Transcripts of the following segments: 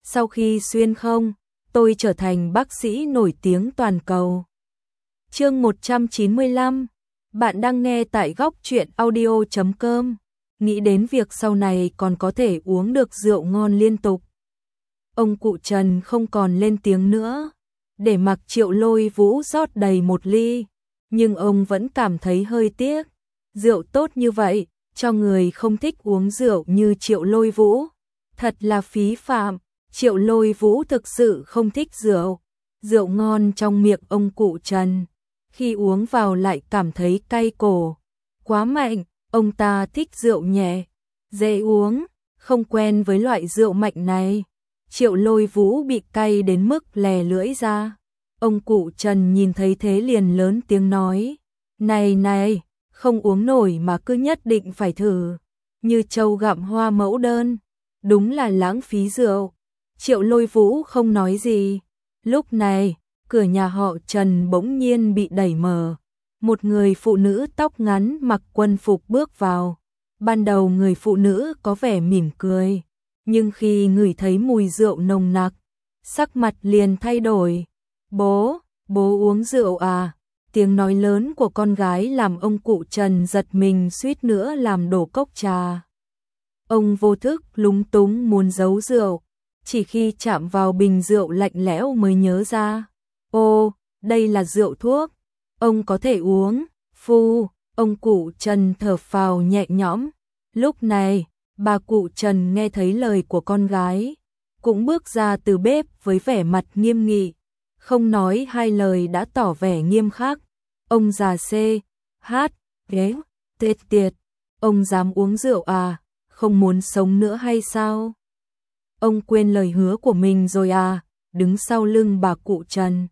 sau khi xuyên không, tôi trở thành bác sĩ nổi tiếng toàn cầu. Chương 195, bạn đang nghe tại góc truyện audio.com. Nghĩ đến việc sau này còn có thể uống được rượu ngon liên tục. Ông cụ Trần không còn lên tiếng nữa, để mặc Triệu Lôi Vũ rót đầy một ly, nhưng ông vẫn cảm thấy hơi tiếc. Rượu tốt như vậy, cho người không thích uống rượu như Triệu Lôi Vũ, thật là phí phạm. Triệu Lôi Vũ thực sự không thích rượu. Rượu ngon trong miệng ông cụ Trần, khi uống vào lại cảm thấy cay cổ, quá mạnh. Ông ta thích rượu nhẹ, dễ uống, không quen với loại rượu mạnh này. Triệu Lôi Vũ bị cay đến mức lè lưỡi ra. Ông cụ Trần nhìn thấy thế liền lớn tiếng nói, này, không uống nổi mà cứ nhất định phải thử, như trâu gặm hoa mẫu đơn, đúng là lãng phí rượu. Triệu Lôi Vũ không nói gì. Lúc này, cửa nhà họ Trần bỗng nhiên bị đẩy mở. Một người phụ nữ tóc ngắn mặc quân phục bước vào. Ban đầu người phụ nữ có vẻ mỉm cười, nhưng khi ngửi thấy mùi rượu nồng nặc, sắc mặt liền thay đổi. Bố uống rượu à? Tiếng nói lớn của con gái làm ông cụ Trần giật mình, suýt nữa làm đổ cốc trà. Ông vô thức lúng túng muốn giấu rượu, chỉ khi chạm vào bình rượu lạnh lẽo mới nhớ ra. Ô, đây là rượu thuốc, ông có thể uống. Phu, ông cụ Trần thở phào nhẹ nhõm. Lúc này, bà cụ Trần nghe thấy lời của con gái, cũng bước ra từ bếp với vẻ mặt nghiêm nghị, không nói hai lời đã tỏ vẻ nghiêm khắc. Ông già tiệt, ông dám uống rượu à, không muốn sống nữa hay sao? Ông quên lời hứa của mình rồi à? Đứng sau lưng bà cụ Trần,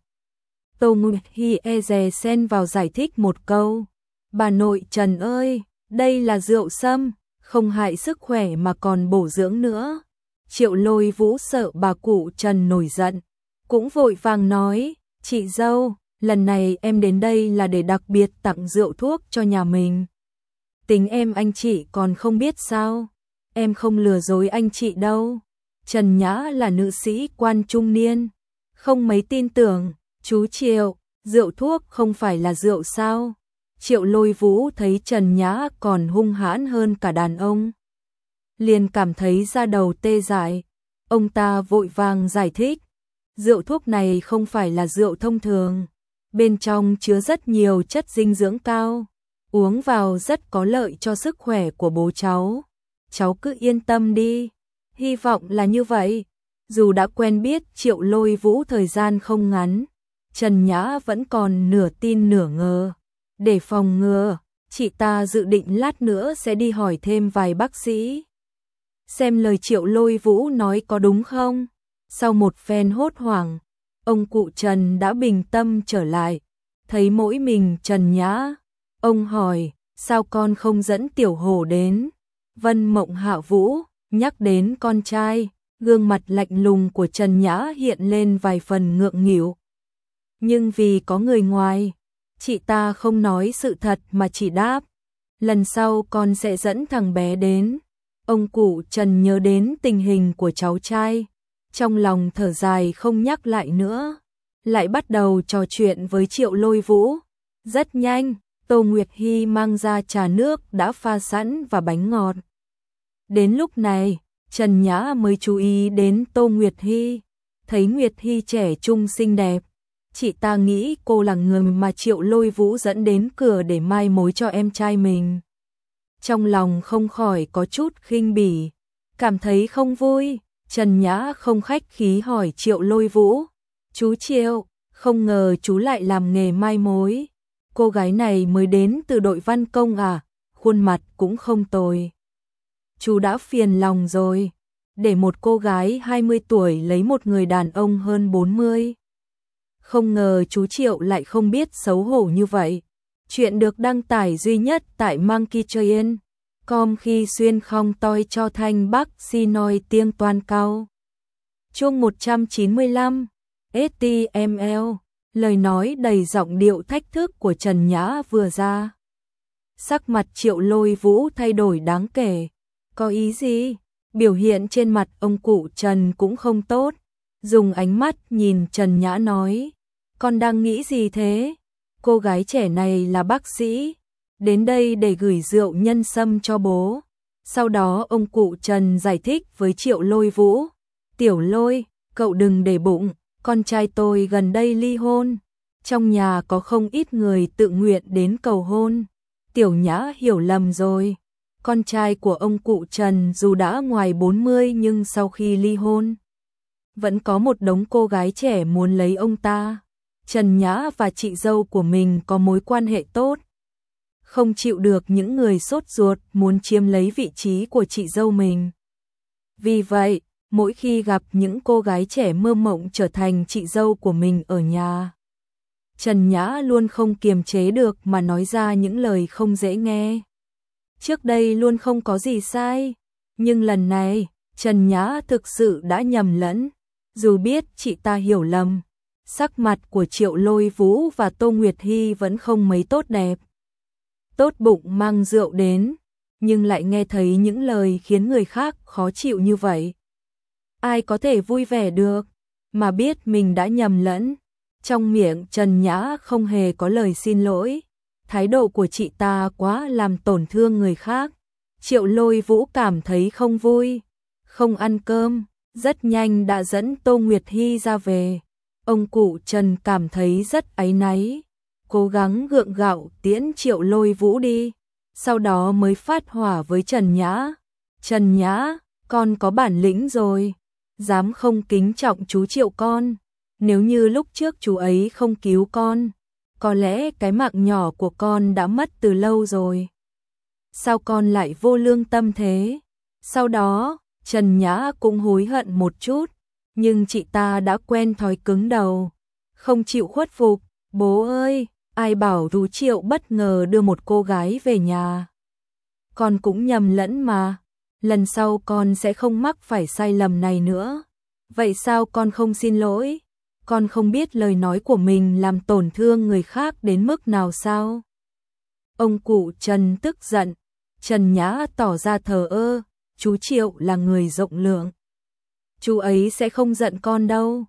Tô Nguyệt Hy dè xen vào giải thích một câu. Bà nội Trần ơi, đây là rượu sâm, không hại sức khỏe mà còn bổ dưỡng nữa. Triệu Lôi Vũ sợ bà cụ Trần nổi giận, cũng vội vàng nói, chị dâu, lần này em đến đây là để đặc biệt tặng rượu thuốc cho nhà mình. Tính em anh chị còn không biết sao? Em không lừa dối anh chị đâu. Trần Nhã là nữ sĩ quan trung niên, không mấy tin tưởng. Chú Triệu, rượu thuốc không phải là rượu sao? Triệu Lôi Vũ thấy Trần Nhã còn hung hãn hơn cả đàn ông, liền cảm thấy da đầu tê dại. Ông ta vội vàng giải thích, rượu thuốc này không phải là rượu thông thường, bên trong chứa rất nhiều chất dinh dưỡng cao, uống vào rất có lợi cho sức khỏe của bố cháu. Cháu cứ yên tâm đi. Hy vọng là như vậy. Dù đã quen biết Triệu Lôi Vũ thời gian không ngắn, Trần Nhã vẫn còn nửa tin nửa ngờ. Để phòng ngừa, chị ta dự định lát nữa sẽ đi hỏi thêm vài bác sĩ, xem lời Triệu Lôi Vũ nói có đúng không. Sau một phen hốt hoảng, ông cụ Trần đã bình tâm trở lại. Thấy mỗi mình Trần Nhã, ông hỏi, sao con không dẫn Tiểu Hổ đến? Vân Mộng Hạ Vũ nhắc đến con trai, gương mặt lạnh lùng của Trần Nhã hiện lên vài phần ngượng nghịu. Nhưng vì có người ngoài, chị ta không nói sự thật mà chỉ đáp, lần sau con sẽ dẫn thằng bé đến. Ông cụ Trần nhớ đến tình hình của cháu trai, trong lòng thở dài không nhắc lại nữa, lại bắt đầu trò chuyện với Triệu Lôi Vũ. Rất nhanh, Tô Nguyệt Hy mang ra trà nước đã pha sẵn và bánh ngọt. Đến lúc này, Trần Nhã mới chú ý đến Tô Nguyệt Hy, thấy Nguyệt Hy trẻ trung xinh đẹp. Chị ta nghĩ cô là người mà Triệu Lôi Vũ dẫn đến cửa để mai mối cho em trai mình. Trong lòng không khỏi có chút khinh bỉ, cảm thấy không vui. Trần Nhã không khách khí hỏi Triệu Lôi Vũ, chú Triệu, không ngờ chú lại làm nghề mai mối. Cô gái này mới đến từ đội văn công à? Khuôn mặt cũng không tồi. Chú đã phiền lòng rồi, để một cô gái 20 tuổi lấy một người đàn ông hơn 40. Không ngờ chú Triệu lại không biết xấu hổ như vậy. Chuyện được đăng tải duy nhất tại monkeytrain.com khi xuyên không toi cho thanh bắc si nói tiếng toàn cao. Chương 195, HTML, lời nói đầy giọng điệu thách thức của Trần Nhã vừa ra. Sắc mặt Triệu Lôi Vũ thay đổi đáng kể. Có ý gì? Biểu hiện trên mặt ông cụ Trần cũng không tốt, dùng ánh mắt nhìn Trần Nhã nói, con đang nghĩ gì thế? Cô gái trẻ này là bác sĩ, đến đây để gửi rượu nhân sâm cho bố. Sau đó ông cụ Trần giải thích với Triệu Lôi Vũ, Tiểu Lôi, cậu đừng để bụng, con trai tôi gần đây ly hôn, trong nhà có không ít người tự nguyện đến cầu hôn. Tiểu Nhã hiểu lầm rồi, con trai của ông cụ Trần dù đã ngoài 40 nhưng sau khi ly hôn, vẫn có một đống cô gái trẻ muốn lấy ông ta. Trần Nhã và chị dâu của mình có mối quan hệ tốt, không chịu được những người sốt ruột muốn chiếm lấy vị trí của chị dâu mình. Vì vậy, mỗi khi gặp những cô gái trẻ mơ mộng trở thành chị dâu của mình ở nhà, Trần Nhã luôn không kiềm chế được mà nói ra những lời không dễ nghe. Trước đây luôn không có gì sai, nhưng lần này, Trần Nhã thực sự đã nhầm lẫn. Dù biết chị ta hiểu lầm, sắc mặt của Triệu Lôi Vũ và Tô Nguyệt Hy vẫn không mấy tốt đẹp. Tốt bụng mang rượu đến, nhưng lại nghe thấy những lời khiến người khác khó chịu như vậy. Ai có thể vui vẻ được, mà biết mình đã nhầm lẫn. Trong miệng Trần Nhã không hề có lời xin lỗi. Thái độ của chị ta quá làm tổn thương người khác. Triệu Lôi Vũ cảm thấy không vui, không ăn cơm, rất nhanh đã dẫn Tô Nguyệt Hy ra về. Ông cụ Trần cảm thấy rất áy náy, cố gắng gượng gạo tiễn Triệu Lôi Vũ đi, sau đó mới phát hỏa với Trần Nhã. Trần Nhã, con có bản lĩnh rồi, dám không kính trọng chú Triệu con. Nếu như lúc trước chú ấy không cứu con, có lẽ cái mạng nhỏ của con đã mất từ lâu rồi. Sao con lại vô lương tâm thế? Sau đó, Trần Nhã cũng hối hận một chút, nhưng chị ta đã quen thói cứng đầu, không chịu khuất phục. Bố ơi, ai bảo chú Triệu bất ngờ đưa một cô gái về nhà. Con cũng nhầm lẫn mà, lần sau con sẽ không mắc phải sai lầm này nữa. Vậy sao con không xin lỗi? Con không biết lời nói của mình làm tổn thương người khác đến mức nào sao? Ông cụ Trần tức giận, Trần Nhã tỏ ra thờ ơ, chú Triệu là người rộng lượng. Chú ấy sẽ không giận con đâu.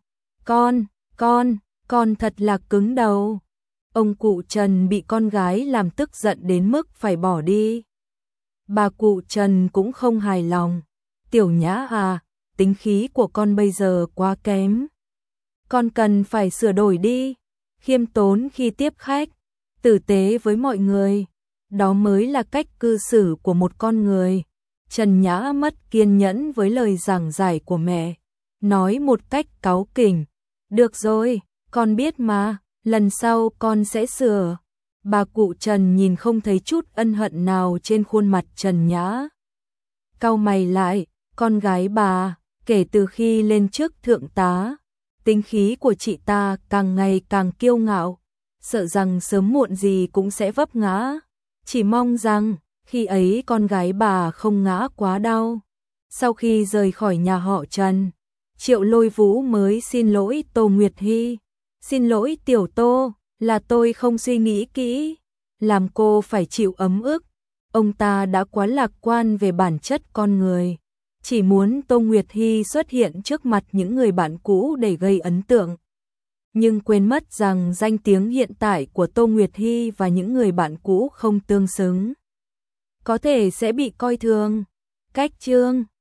Con thật là cứng đầu. Ông cụ Trần bị con gái làm tức giận đến mức phải bỏ đi. Bà cụ Trần cũng không hài lòng. Tiểu Nhã à, tính khí của con bây giờ quá kém. Con cần phải sửa đổi đi, khiêm tốn khi tiếp khách, tử tế với mọi người, đó mới là cách cư xử của một con người. Trần Nhã mất kiên nhẫn với lời giảng giải của mẹ, nói một cách cáu kỉnh, được rồi, con biết mà, lần sau con sẽ sửa. Bà cụ Trần nhìn không thấy chút ân hận nào trên khuôn mặt Trần Nhã. Cau mày lại, con gái bà, kể từ khi lên chức thượng tá, tính khí của chị ta càng ngày càng kiêu ngạo, sợ rằng sớm muộn gì cũng sẽ vấp ngã. Chỉ mong rằng, khi ấy con gái bà không ngã quá đau. Sau khi rời khỏi nhà họ Trần, Triệu Lôi Vũ mới xin lỗi Tô Nguyệt Hy. Xin lỗi Tiểu Tô, là tôi không suy nghĩ kỹ, làm cô phải chịu ấm ức. Ông ta đã quá lạc quan về bản chất con người, chỉ muốn Tô Nguyệt Hy xuất hiện trước mặt những người bạn cũ để gây ấn tượng. Nhưng quên mất rằng danh tiếng hiện tại của Tô Nguyệt Hy và những người bạn cũ không tương xứng, có thể sẽ bị coi thường. Cách chương